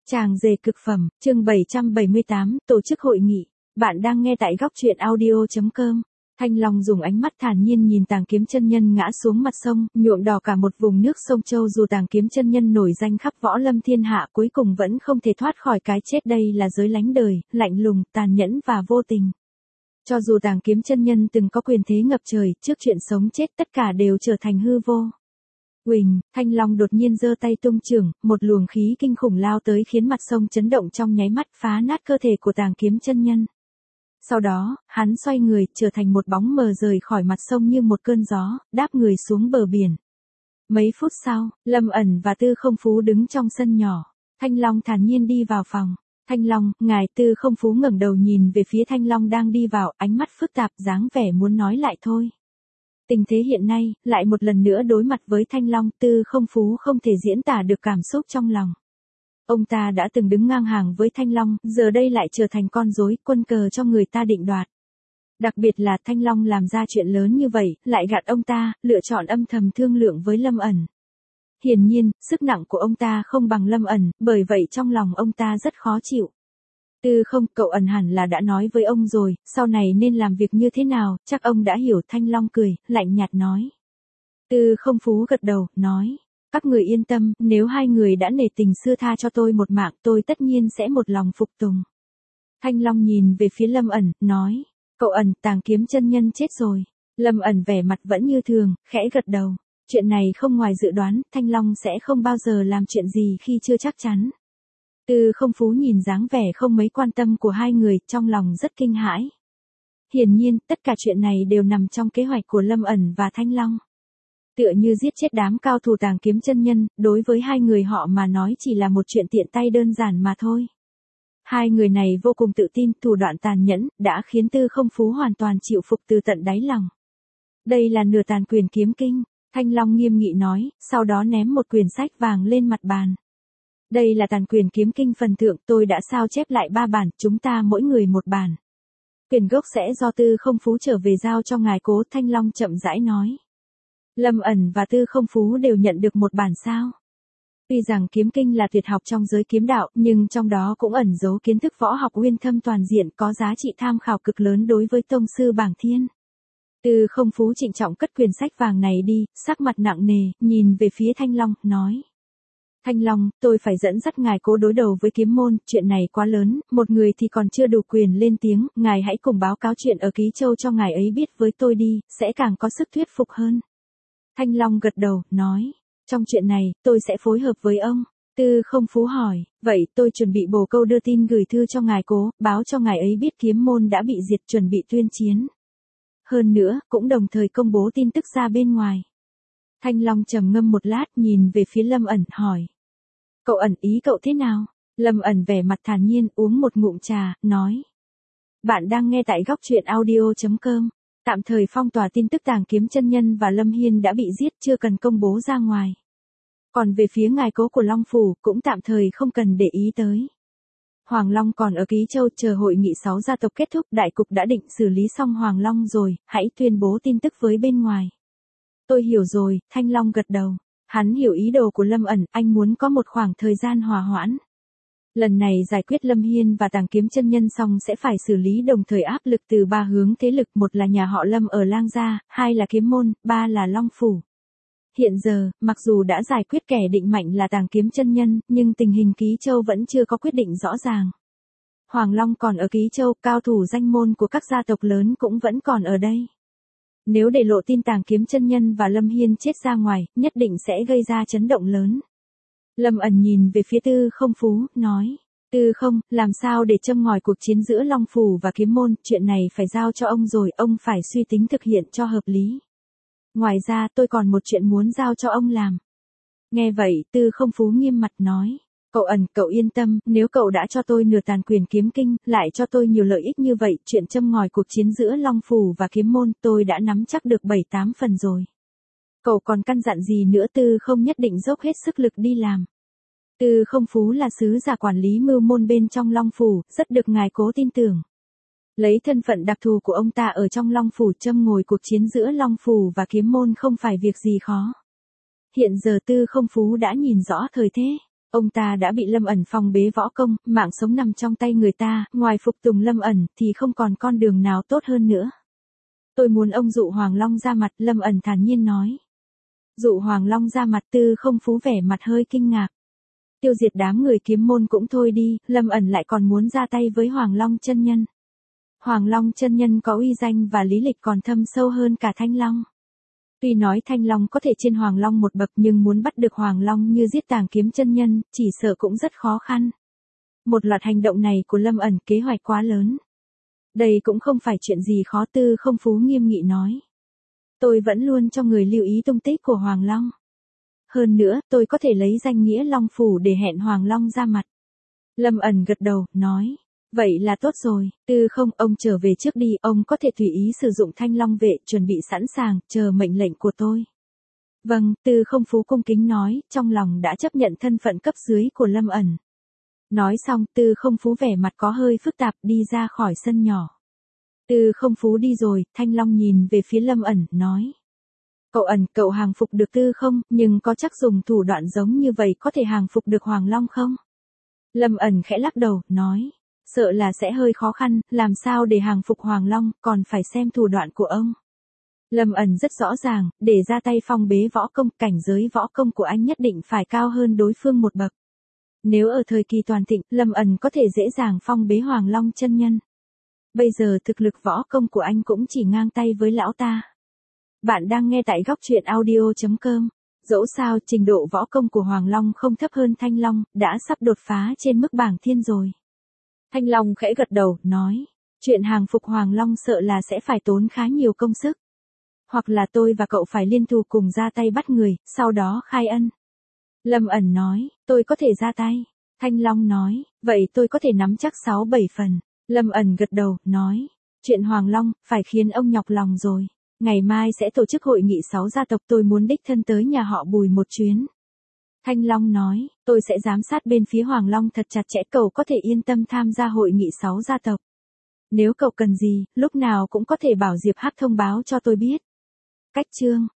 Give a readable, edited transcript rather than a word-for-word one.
Tràng dề cực phẩm, chương 778, tổ chức hội nghị. Bạn đang nghe tại góc truyện audio.com. Thanh Long dùng ánh mắt thản nhiên nhìn Tàng Kiếm chân nhân ngã xuống mặt sông, nhuộm đỏ cả một vùng nước sông Châu. Dù Tàng Kiếm chân nhân nổi danh khắp võ lâm thiên hạ, cuối cùng vẫn không thể thoát khỏi cái chết. Đây là giới lánh đời, lạnh lùng, tàn nhẫn và vô tình. Cho dù Tàng Kiếm chân nhân từng có quyền thế ngập trời, trước chuyện sống chết tất cả đều trở thành hư vô. Huỳnh, Thanh Long đột nhiên giơ tay tung chưởng, một luồng khí kinh khủng lao tới khiến mặt sông chấn động trong nháy mắt, phá nát cơ thể của Tàng Kiếm chân nhân. Sau đó, hắn xoay người, trở thành một bóng mờ rời khỏi mặt sông như một cơn gió, đáp người xuống bờ biển. Mấy phút sau, Lâm ẩn và Tư Không Phú đứng trong sân nhỏ. Thanh Long thản nhiên đi vào phòng. Thanh Long, ngài. Tư Không Phú ngẩng đầu nhìn về phía Thanh Long đang đi vào, ánh mắt phức tạp, dáng vẻ muốn nói lại thôi. Tình thế hiện nay, lại một lần nữa đối mặt với Thanh Long, Tư Không Phú không thể diễn tả được cảm xúc trong lòng. Ông ta đã từng đứng ngang hàng với Thanh Long, giờ đây lại trở thành con rối, quân cờ cho người ta định đoạt. Đặc biệt là Thanh Long làm ra chuyện lớn như vậy, lại gạt ông ta, lựa chọn âm thầm thương lượng với Lâm ẩn. Hiển nhiên, sức nặng của ông ta không bằng Lâm ẩn, bởi vậy trong lòng ông ta rất khó chịu. Tư không, cậu ẩn hẳn là đã nói với ông rồi, sau này nên làm việc như thế nào, chắc ông đã hiểu. Thanh Long cười, lạnh nhạt nói. Tư Không Phú gật đầu, nói. Các người yên tâm, nếu hai người đã nể tình xưa tha cho tôi một mạng, tôi tất nhiên sẽ một lòng phục tùng. Thanh Long nhìn về phía Lâm ẩn, nói. Cậu ẩn, Tàng Kiếm chân nhân chết rồi. Lâm ẩn vẻ mặt vẫn như thường, khẽ gật đầu. Chuyện này không ngoài dự đoán, Thanh Long sẽ không bao giờ làm chuyện gì khi chưa chắc chắn. Tư Không Phú nhìn dáng vẻ không mấy quan tâm của hai người, trong lòng rất kinh hãi. Hiển nhiên, tất cả chuyện này đều nằm trong kế hoạch của Lâm ẩn và Thanh Long. Tựa như giết chết đám cao thủ Tàng Kiếm chân nhân, đối với hai người họ mà nói chỉ là một chuyện tiện tay đơn giản mà thôi. Hai người này vô cùng tự tin, thủ đoạn tàn nhẫn, đã khiến Tư Không Phú hoàn toàn chịu phục từ tận đáy lòng. Đây là nửa tàn quyền kiếm kinh, Thanh Long nghiêm nghị nói, sau đó ném một quyển sách vàng lên mặt bàn. Đây là tàn quyền kiếm kinh phần thượng, tôi đã sao chép lại 3 bản, chúng ta mỗi người một bản. Quyển gốc sẽ do Tư Không Phú trở về giao cho ngài Cố. Thanh Long chậm rãi nói. Lâm ẩn và Tư Không Phú đều nhận được một bản sao. Tuy rằng kiếm kinh là tuyệt học trong giới kiếm đạo, nhưng trong đó cũng ẩn giấu kiến thức võ học uyên thâm toàn diện, có giá trị tham khảo cực lớn đối với tông sư bảng thiên. Tư Không Phú trịnh trọng cất quyển sách vàng này đi, sắc mặt nặng nề, nhìn về phía Thanh Long, nói. Thanh Long, tôi phải dẫn dắt ngài Cố đối đầu với kiếm môn, chuyện này quá lớn, một người thì còn chưa đủ quyền lên tiếng, ngài hãy cùng báo cáo chuyện ở Ký Châu cho ngài ấy biết với tôi đi, sẽ càng có sức thuyết phục hơn. Thanh Long gật đầu, nói, trong chuyện này, tôi sẽ phối hợp với ông. Tư Không Phú hỏi, vậy tôi chuẩn bị bổ câu đưa tin gửi thư cho ngài Cố, báo cho ngài ấy biết kiếm môn đã bị diệt, chuẩn bị tuyên chiến. Hơn nữa, cũng đồng thời công bố tin tức ra bên ngoài. Thanh Long trầm ngâm một lát, nhìn về phía Lâm ẩn, hỏi. Cậu ẩn, ý cậu thế nào? Lâm ẩn vẻ mặt thản nhiên, uống một ngụm trà, nói. Bạn đang nghe tại góc truyện audio.com. Tạm thời phong tỏa tin tức Tàng Kiếm chân nhân và Lâm Hiên đã bị giết, chưa cần công bố ra ngoài. Còn về phía ngài Cố của Long Phủ, cũng tạm thời không cần để ý tới. Hoàng Long còn ở Ký Châu, chờ hội nghị 6 gia tộc kết thúc, đại cục đã định, xử lý xong Hoàng Long rồi, hãy tuyên bố tin tức với bên ngoài. Tôi hiểu rồi, Thanh Long gật đầu. Hắn hiểu ý đồ của Lâm ẩn, anh muốn có một khoảng thời gian hòa hoãn. Lần này giải quyết Lâm Hiên và Tàng Kiếm chân nhân xong sẽ phải xử lý đồng thời áp lực từ 3 hướng thế lực, một là nhà họ Lâm ở Lang Gia, 2 là Kiếm môn, 3 là Long Phủ. Hiện giờ, mặc dù đã giải quyết kẻ định mạnh là Tàng Kiếm chân nhân, nhưng tình hình Ký Châu vẫn chưa có quyết định rõ ràng. Hoàng Long còn ở Ký Châu, cao thủ danh môn của các gia tộc lớn cũng vẫn còn ở đây. Nếu để lộ tin Tàng Kiếm chân nhân và Lâm Hiên chết ra ngoài, nhất định sẽ gây ra chấn động lớn. Lâm ẩn nhìn về phía Tư Không Phú, nói. Tư không, làm sao để châm ngòi cuộc chiến giữa Long Phủ và kiếm môn, chuyện này phải giao cho ông rồi, ông phải suy tính thực hiện cho hợp lý. Ngoài ra, tôi còn một chuyện muốn giao cho ông làm. Nghe vậy, Tư Không Phú nghiêm mặt nói. Cậu ẩn, cậu yên tâm, nếu cậu đã cho tôi nửa tàn quyền kiếm kinh, lại cho tôi nhiều lợi ích như vậy, chuyện châm ngòi cuộc chiến giữa Long Phủ và kiếm môn, tôi đã nắm chắc được 7-8 phần rồi. Cậu còn căn dặn gì nữa? Tư không nhất định dốc hết sức lực đi làm. Tư Không Phú là sứ giả quản lý mưu môn bên trong Long Phủ, rất được ngài Cố tin tưởng. Lấy thân phận đặc thù của ông ta ở trong Long Phủ, châm ngòi cuộc chiến giữa Long Phủ và kiếm môn không phải việc gì khó. Hiện giờ Tư Không Phú đã nhìn rõ thời thế. Ông ta đã bị Lâm ẩn phong bế võ công, mạng sống nằm trong tay người ta, ngoài phục tùng Lâm ẩn thì không còn con đường nào tốt hơn nữa. Tôi muốn ông dụ Hoàng Long ra mặt, Lâm ẩn thản nhiên nói. Dụ Hoàng Long ra mặt, Tư Không Phú vẻ mặt hơi kinh ngạc. Tiêu diệt đám người kiếm môn cũng thôi đi, Lâm ẩn lại còn muốn ra tay với Hoàng Long chân nhân. Hoàng Long chân nhân có uy danh và lý lịch còn thâm sâu hơn cả Thanh Long. Tuy nói Thanh Long có thể trên Hoàng Long một bậc nhưng muốn bắt được Hoàng Long như giết Tàng Kiếm chân nhân, chỉ sợ cũng rất khó khăn. Một loạt hành động này của Lâm ẩn kế hoạch quá lớn. Đây cũng không phải chuyện gì khó, Tư Không Phú nghiêm nghị nói. Tôi vẫn luôn cho người lưu ý tung tích của Hoàng Long. Hơn nữa, tôi có thể lấy danh nghĩa Long Phủ để hẹn Hoàng Long ra mặt. Lâm ẩn gật đầu, nói. Vậy là tốt rồi, Tư Không, ông trở về trước đi, ông có thể tùy ý sử dụng Thanh Long vệ, chuẩn bị sẵn sàng, chờ mệnh lệnh của tôi. Vâng, Tư Không Phú cung kính nói, trong lòng đã chấp nhận thân phận cấp dưới của Lâm ẩn. Nói xong, Tư Không Phú vẻ mặt có hơi phức tạp đi ra khỏi sân nhỏ. Tư Không Phú đi rồi, Thanh Long nhìn về phía Lâm ẩn, nói. Cậu hàng phục được Tư Không, nhưng có chắc dùng thủ đoạn giống như vậy có thể hàng phục được Hoàng Long không? Lâm ẩn khẽ lắc đầu, nói. Sợ là sẽ hơi khó khăn, làm sao để hàng phục Hoàng Long, còn phải xem thủ đoạn của ông. Lâm ẩn rất rõ ràng, để ra tay phong bế võ công, cảnh giới võ công của anh nhất định phải cao hơn đối phương một bậc. Nếu ở thời kỳ toàn thịnh, Lâm ẩn có thể dễ dàng phong bế Hoàng Long chân nhân. Bây giờ thực lực võ công của anh cũng chỉ ngang tay với lão ta. Bạn đang nghe tại góc truyện audio.com. Dẫu sao, trình độ võ công của Hoàng Long không thấp hơn Thanh Long, đã sắp đột phá trên mức bảng thiên rồi. Thanh Long khẽ gật đầu, nói. Chuyện hàng phục Hoàng Long sợ là sẽ phải tốn khá nhiều công sức. Hoặc là tôi và cậu phải liên thủ cùng ra tay bắt người, sau đó khai ân. Lâm ẩn nói, tôi có thể ra tay. Thanh Long nói, vậy tôi có thể nắm chắc 6-7 phần. Lâm ẩn gật đầu, nói. Chuyện Hoàng Long, phải khiến ông nhọc lòng rồi. Ngày mai sẽ tổ chức hội nghị 6 gia tộc, tôi muốn đích thân tới nhà họ Bùi một chuyến. Thanh Long nói, tôi sẽ giám sát bên phía Hoàng Long thật chặt chẽ, cậu có thể yên tâm tham gia hội nghị 6 gia tộc. Nếu cậu cần gì, lúc nào cũng có thể bảo Diệp Hắc thông báo cho tôi biết. Cách chương